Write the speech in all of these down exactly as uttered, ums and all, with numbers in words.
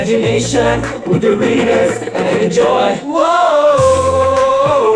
Imagination with the readers and enjoy. Whoa,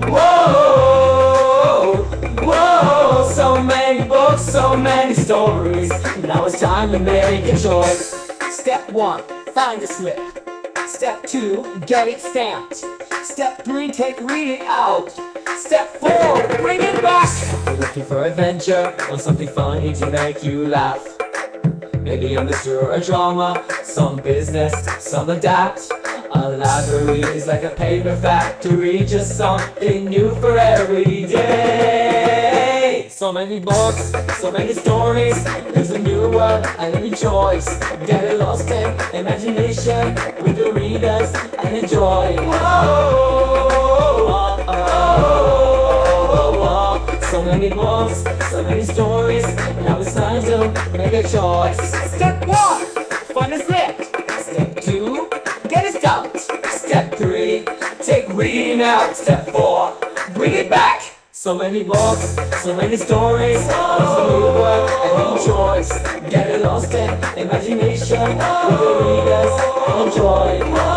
whoa, whoa. So many books, so many stories. Now it's time to make a choice. Step one, find a slip. Step two, get it stamped. Step three, take reading out. Step four, bring it back. You're looking for adventure or something funny to make you laugh. Maybe a mystery or a drama, some business, some of that. A library is like a paper factory, just something new for every day. So many books, so many stories. There's a new world and a new choice. Get lost in imagination with the readers and enjoy. Whoa, oh, oh, oh. So many books, so many stories. Now it's time to make a choice. Step one, find a slip. Step two, get it stumped. Step three, take reading out. Step four, bring it back. So many books, so many stories. There's a new world and new choice. Get lost in imagination with the readers and enjoy.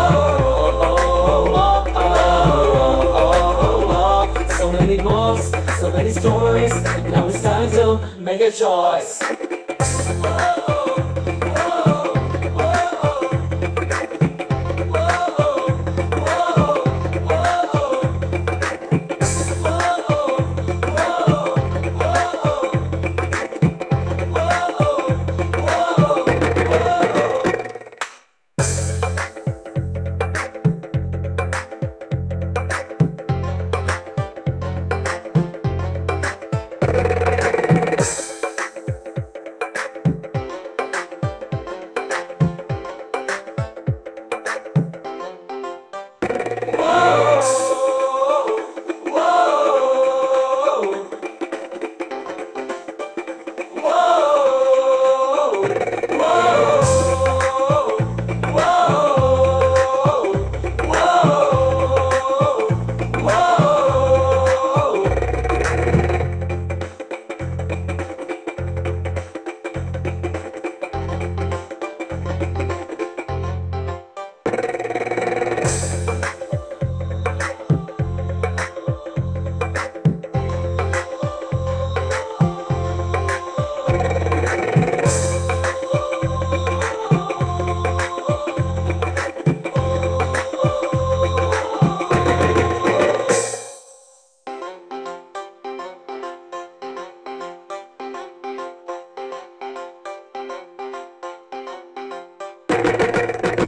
So many books, so many stories. Now it's time to make a choice.